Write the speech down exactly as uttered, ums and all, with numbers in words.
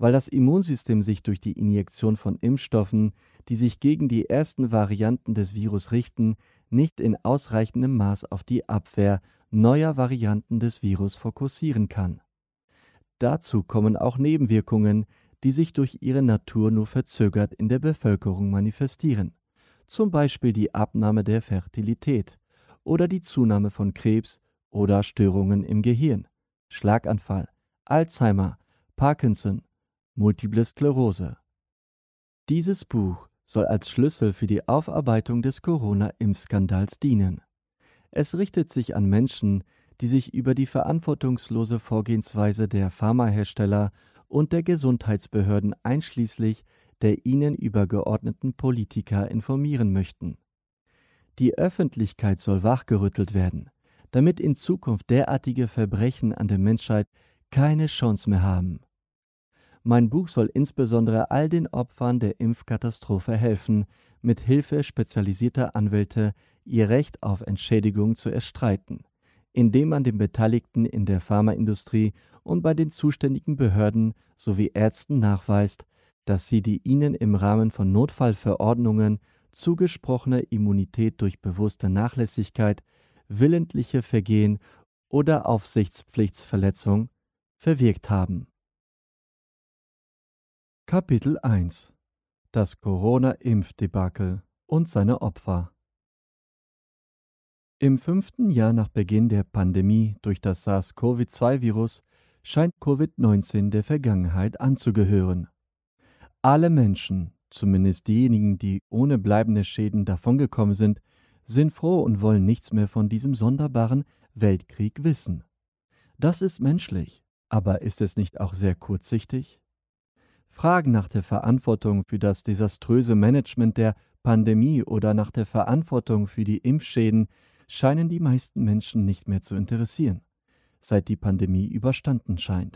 weil das Immunsystem sich durch die Injektion von Impfstoffen, die sich gegen die ersten Varianten des Virus richten, nicht in ausreichendem Maß auf die Abwehr neuer Varianten des Virus fokussieren kann. Dazu kommen auch Nebenwirkungen, die sich durch ihre Natur nur verzögert in der Bevölkerung manifestieren, zum Beispiel die Abnahme der Fertilität oder die Zunahme von Krebs oder Störungen im Gehirn, Schlaganfall, Alzheimer, Parkinson, Multiple Sklerose. Dieses Buch soll als Schlüssel für die Aufarbeitung des Corona-Impfskandals dienen. Es richtet sich an Menschen, die sich über die verantwortungslose Vorgehensweise der Pharmahersteller und der Gesundheitsbehörden einschließlich der ihnen übergeordneten Politiker informieren möchten. Die Öffentlichkeit soll wachgerüttelt werden, damit in Zukunft derartige Verbrechen an der Menschheit keine Chance mehr haben. Mein Buch soll insbesondere all den Opfern der Impfkatastrophe helfen, mit Hilfe spezialisierter Anwälte ihr Recht auf Entschädigung zu erstreiten, indem man den Beteiligten in der Pharmaindustrie und bei den zuständigen Behörden sowie Ärzten nachweist, dass sie die ihnen im Rahmen von Notfallverordnungen zugesprochene Immunität durch bewusste Nachlässigkeit, willentliche Vergehen oder Aufsichtspflichtsverletzung verwirkt haben. Kapitel eins: Das Corona-Impfdebakel und seine Opfer. Im fünften Jahr nach Beginn der Pandemie durch das SARS-CoV zwei Virus scheint Covid neunzehn der Vergangenheit anzugehören. Alle Menschen, zumindest diejenigen, die ohne bleibende Schäden davongekommen sind, sind froh und wollen nichts mehr von diesem sonderbaren Weltkrieg wissen. Das ist menschlich, aber ist es nicht auch sehr kurzsichtig? Fragen nach der Verantwortung für das desaströse Management der Pandemie oder nach der Verantwortung für die Impfschäden scheinen die meisten Menschen nicht mehr zu interessieren, seit die Pandemie überstanden scheint.